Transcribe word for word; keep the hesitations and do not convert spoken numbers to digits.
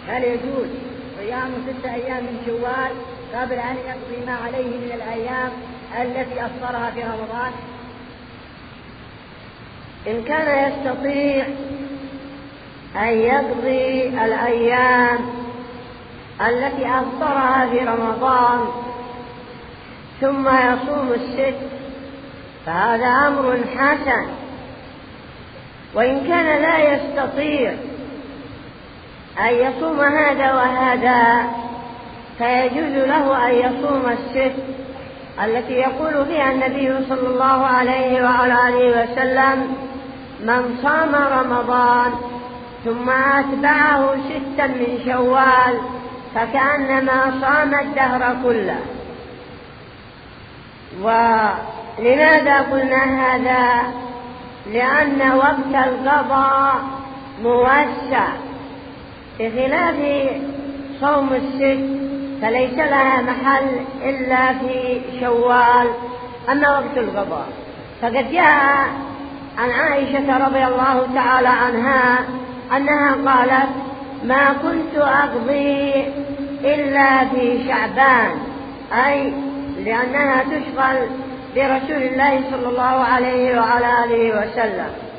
هل يجوز صيام ستة أيام من شوال قبل أن يقضي ما عليه من الأيام التي أفطرها في رمضان؟ إن كان يستطيع أن يقضي الأيام التي أفطرها في رمضان ثم يصوم الست فهذا أمر حسن. وإن كان لا يستطيع أن يصوم هذا وهذا فيجوز له أن يصوم الست التي يقول فيها النبي صلى الله عليه وعلى آله وسلم: من صام رمضان ثم أتبعه ستا من شوال فكأنما صام الدهر كله. ولماذا قلنا هذا؟ لأن وقت القضاء موسع، بخلاف صوم الست فليس لها محل إلا في شوال. أما وقت القضاء فقد جاء عن عائشة رضي الله تعالى عنها أنها قالت: ما كنت أقضي إلا في شعبان، أي لأنها تشغل برسول الله صلى الله عليه وعلى آله وسلم.